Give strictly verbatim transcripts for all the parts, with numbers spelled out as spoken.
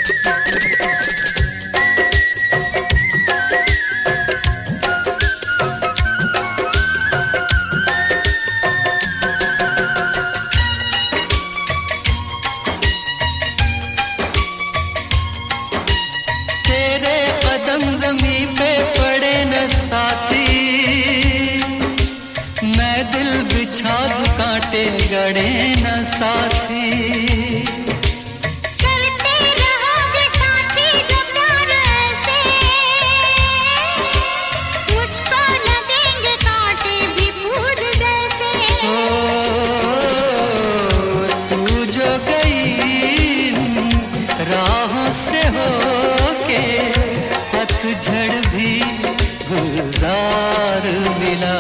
जमीन पे पड़े न साथी, मैं दिल बिछा दूं कांटे गड़े न साथी। करते रहोगे साथी जो प्यार ऐसे, मुझको लगेंगे कांटे भी फूल जैसे। ओ, तू जो गई राहों से होके, पतझड़ भी गुलजार मिला।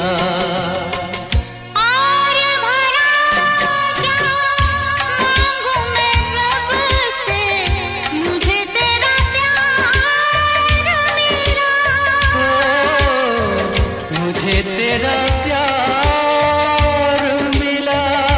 और भला क्या मांगू मैं रब से, मुझे तेरा प्यार मिला। ओ, मुझे तेरा प्यार मिला।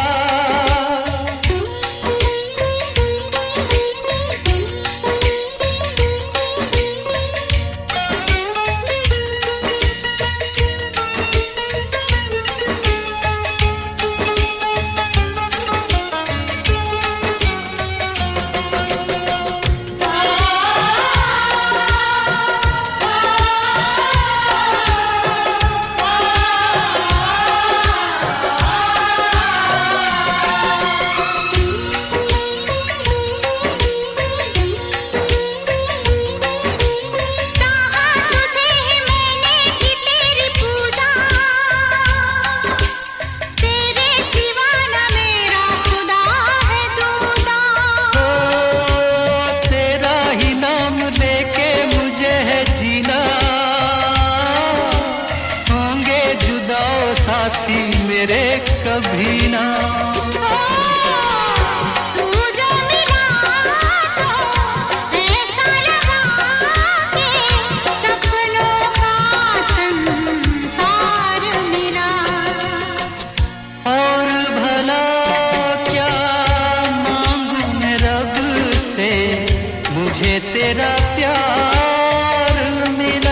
साथी मेरे कभी ना। तू जो मिला तो ऐसा लगा कि सपनों का संसार मिला। और भला क्या मांगू मैं रब से, मुझे तेरा प्यार मिला।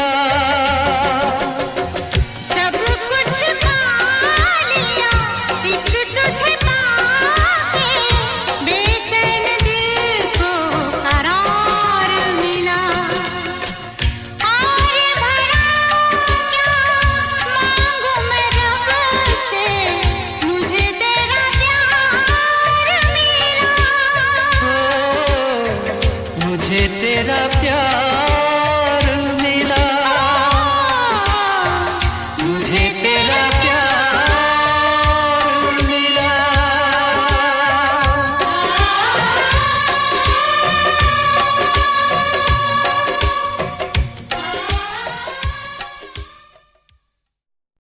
मुझे तेरा प्यार